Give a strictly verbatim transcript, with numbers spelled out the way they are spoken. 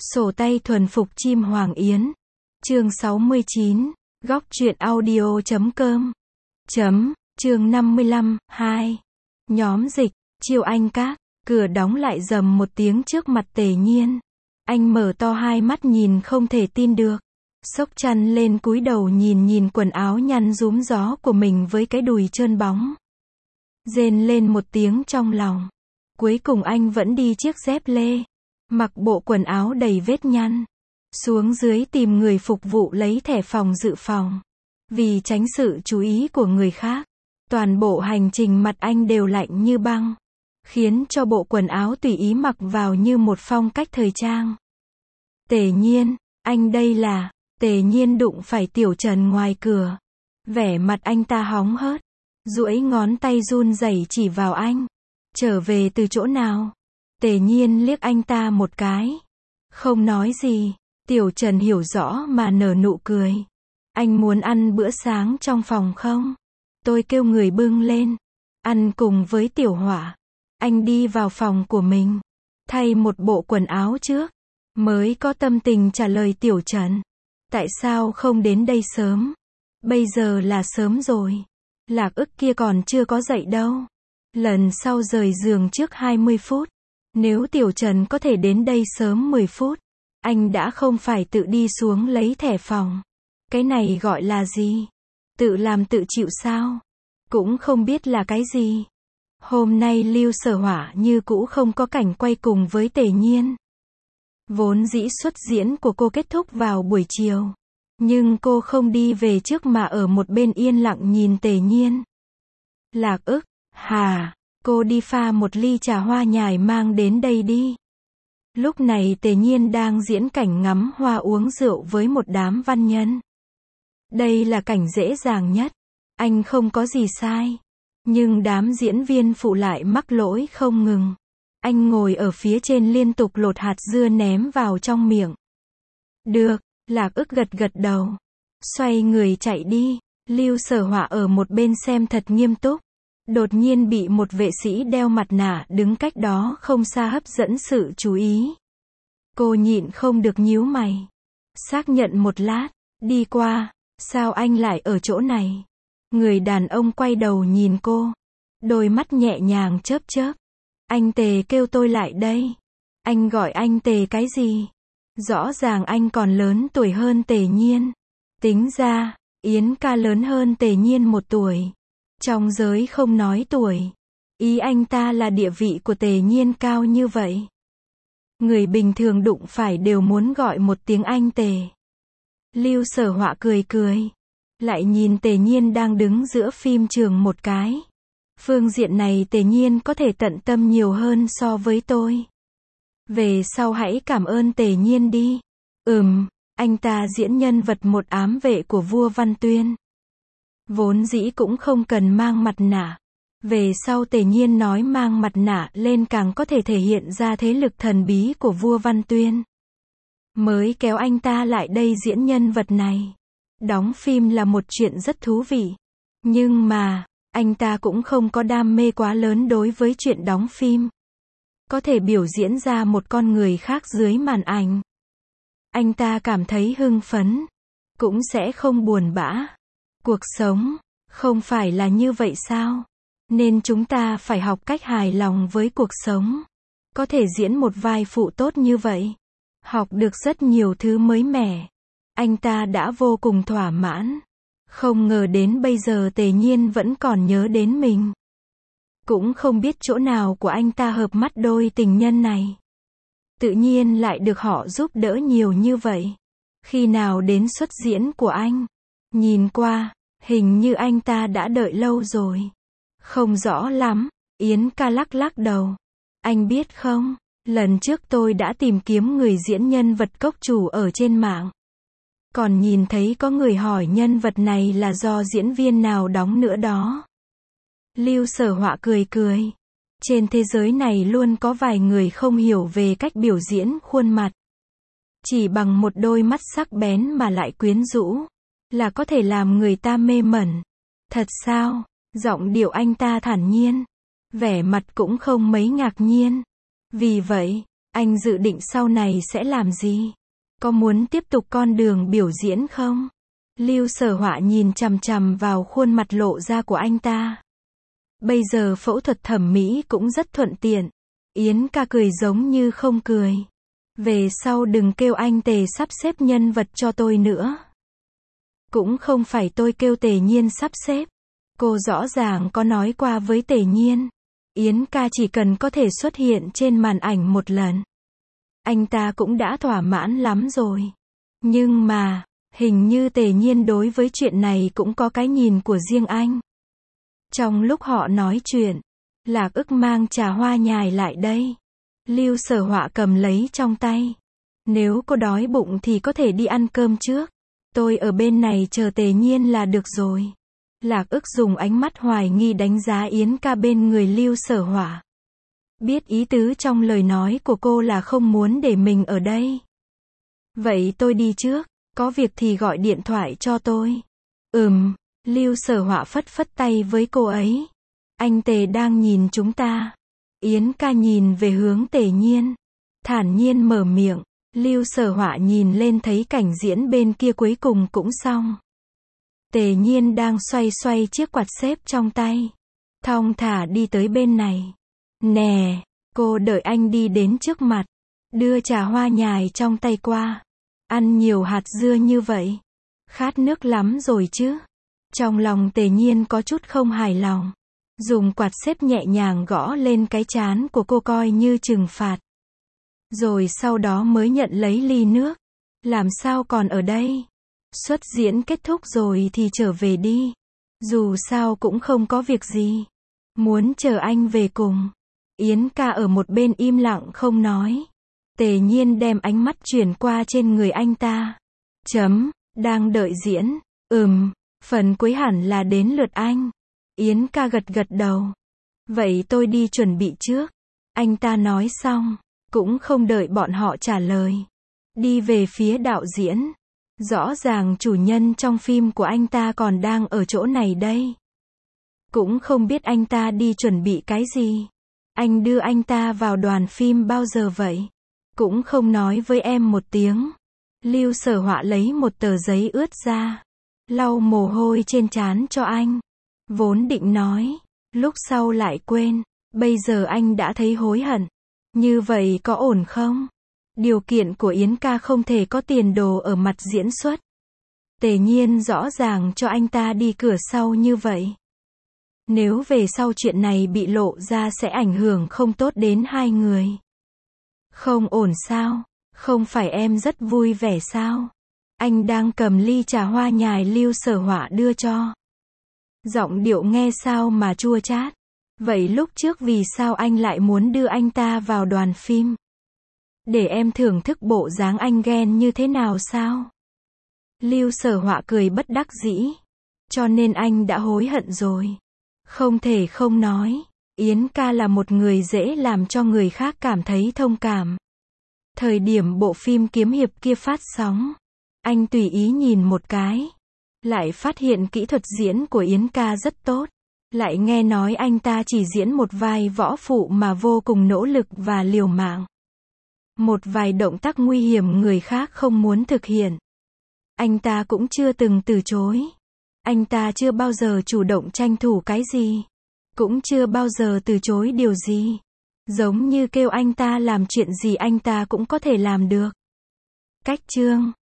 Sổ tay thuần phục chim hoàng yến. Chương sáu mươi chín. Góc truyện audio chấm com. Chấm. Chương năm mươi lăm. hai. Nhóm dịch. Chiêu Anh Các. Cửa đóng lại rầm một tiếng trước mặt Tề Nhiên. Anh mở to hai mắt nhìn không thể tin được. Xốc chăn lên cúi đầu nhìn nhìn quần áo nhăn rúm gió của mình với cái đùi trơn bóng. Rên lên một tiếng trong lòng. Cuối cùng anh vẫn đi chiếc dép lê. Mặc bộ quần áo đầy vết nhăn. Xuống dưới tìm người phục vụ lấy thẻ phòng dự phòng. Vì tránh sự chú ý của người khác. Toàn bộ hành trình mặt anh đều lạnh như băng. Khiến cho bộ quần áo tùy ý mặc vào như một phong cách thời trang. Tề Nhiên, anh đây là... Tề Nhiên đụng phải Tiểu Trần ngoài cửa. Vẻ mặt anh ta hóng hớt. Duỗi ngón tay run rẩy chỉ vào anh. Trở về từ chỗ nào? Tề Nhiên liếc anh ta một cái. Không nói gì. Tiểu Trần hiểu rõ mà nở nụ cười. Anh muốn ăn bữa sáng trong phòng không? Tôi kêu người bưng lên. Ăn cùng với Tiểu Hỏa. Anh đi vào phòng của mình. Thay một bộ quần áo trước. Mới có tâm tình trả lời Tiểu Trần. Tại sao không đến đây sớm? Bây giờ là sớm rồi. Lạc Ức kia còn chưa có dậy đâu. Lần sau rời giường trước hai mươi phút. Nếu Tiểu Trần có thể đến đây sớm mười phút. Anh đã không phải tự đi xuống lấy thẻ phòng. Cái này gọi là gì? Tự làm tự chịu sao? Cũng không biết là cái gì. Hôm nay Lưu Sở Hỏa như cũ không có cảnh quay cùng với Tề Nhiên. Vốn dĩ xuất diễn của cô kết thúc vào buổi chiều. Nhưng cô không đi về trước mà ở một bên yên lặng nhìn Tề Nhiên. Lạc Ức, hà, cô đi pha một ly trà hoa nhài mang đến đây đi. Lúc này Tề Nhiên đang diễn cảnh ngắm hoa uống rượu với một đám văn nhân. Đây là cảnh dễ dàng nhất. Anh không có gì sai. Nhưng đám diễn viên phụ lại mắc lỗi không ngừng. Anh ngồi ở phía trên liên tục lột hạt dưa ném vào trong miệng. Được, Lạc Ức gật gật đầu. Xoay người chạy đi. Lưu Sở Hỏa ở một bên xem thật nghiêm túc. Đột nhiên bị một vệ sĩ đeo mặt nạ đứng cách đó không xa hấp dẫn sự chú ý. Cô nhịn không được nhíu mày. Xác nhận một lát. Đi qua. Sao anh lại ở chỗ này? Người đàn ông quay đầu nhìn cô. Đôi mắt nhẹ nhàng chớp chớp. Anh Tề kêu tôi lại đây. Anh gọi anh Tề cái gì? Rõ ràng anh còn lớn tuổi hơn Tề Nhiên. Tính ra, Yến ca lớn hơn Tề Nhiên một tuổi. Trong giới không nói tuổi. Ý anh ta là địa vị của Tề Nhiên cao như vậy. Người bình thường đụng phải đều muốn gọi một tiếng anh Tề. Lưu Sở Hỏa cười cười. Lại nhìn Tề Nhiên đang đứng giữa phim trường một cái. Phương diện này Tề Nhiên có thể tận tâm nhiều hơn so với tôi. Về sau hãy cảm ơn Tề Nhiên đi. Ừm, anh ta diễn nhân vật một ám vệ của vua Văn Tuyên. Vốn dĩ cũng không cần mang mặt nạ. Về sau Tề Nhiên nói mang mặt nạ lên càng có thể thể hiện ra thế lực thần bí của vua Văn Tuyên. Mới kéo anh ta lại đây diễn nhân vật này. Đóng phim là một chuyện rất thú vị. Nhưng mà, anh ta cũng không có đam mê quá lớn đối với chuyện đóng phim. Có thể biểu diễn ra một con người khác dưới màn ảnh. Anh ta cảm thấy hưng phấn. Cũng sẽ không buồn bã. Cuộc sống, không phải là như vậy sao? Nên chúng ta phải học cách hài lòng với cuộc sống. Có thể diễn một vai phụ tốt như vậy. Học được rất nhiều thứ mới mẻ. Anh ta đã vô cùng thỏa mãn. Không ngờ đến bây giờ Tề Nhiên vẫn còn nhớ đến mình. Cũng không biết chỗ nào của anh ta hợp mắt đôi tình nhân này. Tự nhiên lại được họ giúp đỡ nhiều như vậy. Khi nào đến xuất diễn của anh? Nhìn qua, hình như anh ta đã đợi lâu rồi. Không rõ lắm, Yến ca lắc lắc đầu. Anh biết không, lần trước tôi đã tìm kiếm người diễn nhân vật cốc chủ ở trên mạng. Còn nhìn thấy có người hỏi nhân vật này là do diễn viên nào đóng nữa đó. Lưu Sở Hỏa cười cười. Trên thế giới này luôn có vài người không hiểu về cách biểu diễn khuôn mặt. Chỉ bằng một đôi mắt sắc bén mà lại quyến rũ. Là có thể làm người ta mê mẩn. Thật sao? Giọng điệu anh ta thản nhiên. Vẻ mặt cũng không mấy ngạc nhiên. Vì vậy, Anh dự định sau này sẽ làm gì? Có muốn tiếp tục con đường biểu diễn không? Lưu Sở Họa nhìn chằm chằm vào khuôn mặt lộ ra của anh ta. Bây giờ phẫu thuật thẩm mỹ cũng rất thuận tiện. Yến ca cười giống như không cười. Về sau đừng kêu anh Tề sắp xếp nhân vật cho tôi nữa. Cũng không phải tôi kêu Tề Nhiên sắp xếp. Cô rõ ràng có nói qua với Tề Nhiên. Yến ca chỉ cần có thể xuất hiện trên màn ảnh một lần. Anh ta cũng đã thỏa mãn lắm rồi. Nhưng mà, hình như Tề Nhiên đối với chuyện này cũng có cái nhìn của riêng anh. Trong lúc họ nói chuyện, Lạc Ức mang trà hoa nhài lại đây. Lưu Sở Họa cầm lấy trong tay. Nếu cô đói bụng thì có thể đi ăn cơm trước. Tôi ở bên này chờ Tề Nhiên là được rồi. Lạc Ức dùng ánh mắt hoài nghi đánh giá Yến ca bên người Lưu Sở Họa. Biết ý tứ trong lời nói của cô là không muốn để mình ở đây. Vậy tôi đi trước, có việc thì gọi điện thoại cho tôi. Ừm, Lưu Sở Họa phất phất tay với cô ấy. Anh Tề đang nhìn chúng ta. Yến ca nhìn về hướng Tề Nhiên. Thản nhiên mở miệng. Lưu Sở Họa nhìn lên thấy cảnh diễn bên kia cuối cùng cũng xong. Tề Nhiên đang xoay xoay chiếc quạt xếp trong tay. Thong thả đi tới bên này. Nè, cô đợi anh đi đến trước mặt. Đưa trà hoa nhài trong tay qua. Ăn nhiều hạt dưa như vậy. Khát nước lắm rồi chứ. Trong lòng Tề Nhiên có chút không hài lòng. Dùng quạt xếp nhẹ nhàng gõ lên cái trán của cô coi như trừng phạt. Rồi sau đó mới nhận lấy ly nước. Làm sao còn ở đây? Xuất diễn kết thúc rồi thì trở về đi. Dù sao cũng không có việc gì. Muốn chờ anh về cùng. Yến ca ở một bên im lặng không nói. Tề Nhiên đem ánh mắt chuyển qua trên người anh ta. Chấm, đang đợi diễn. Ừm, phần cuối hẳn là đến lượt anh. Yến ca gật gật đầu. Vậy tôi đi chuẩn bị trước. Anh ta nói xong, cũng không đợi bọn họ trả lời. Đi về phía đạo diễn. Rõ ràng chủ nhân trong phim của anh ta còn đang ở chỗ này đây. Cũng không biết anh ta đi chuẩn bị cái gì. Anh đưa anh ta vào đoàn phim bao giờ vậy? Cũng không nói với em một tiếng. Lưu Sở Họa lấy một tờ giấy ướt ra. Lau mồ hôi trên trán cho anh. Vốn định nói. Lúc sau lại quên. Bây giờ anh đã thấy hối hận. Như vậy có ổn không? Điều kiện của Yến ca không thể có tiền đồ ở mặt diễn xuất. Tề Nhiên rõ ràng cho anh ta đi cửa sau như vậy. Nếu về sau chuyện này bị lộ ra sẽ ảnh hưởng không tốt đến hai người. Không ổn sao? Không phải em rất vui vẻ sao? Anh đang cầm ly trà hoa nhài Lưu Sở Họa đưa cho. Giọng điệu nghe sao mà chua chát. Vậy lúc trước vì sao anh lại muốn đưa anh ta vào đoàn phim? Để em thưởng thức bộ dáng anh ghen như thế nào sao? Lưu Sở Họa cười bất đắc dĩ. Cho nên anh đã hối hận rồi. Không thể không nói. Yến ca là một người dễ làm cho người khác cảm thấy thông cảm. Thời điểm bộ phim kiếm hiệp kia phát sóng. Anh tùy ý nhìn một cái. Lại phát hiện kỹ thuật diễn của Yến ca rất tốt. Lại nghe nói anh ta chỉ diễn một vai võ phụ mà vô cùng nỗ lực và liều mạng. Một vài động tác nguy hiểm người khác không muốn thực hiện. Anh ta cũng chưa từng từ chối. Anh ta chưa bao giờ chủ động tranh thủ cái gì. Cũng chưa bao giờ từ chối điều gì. Giống như kêu anh ta làm chuyện gì anh ta cũng có thể làm được. Cách chương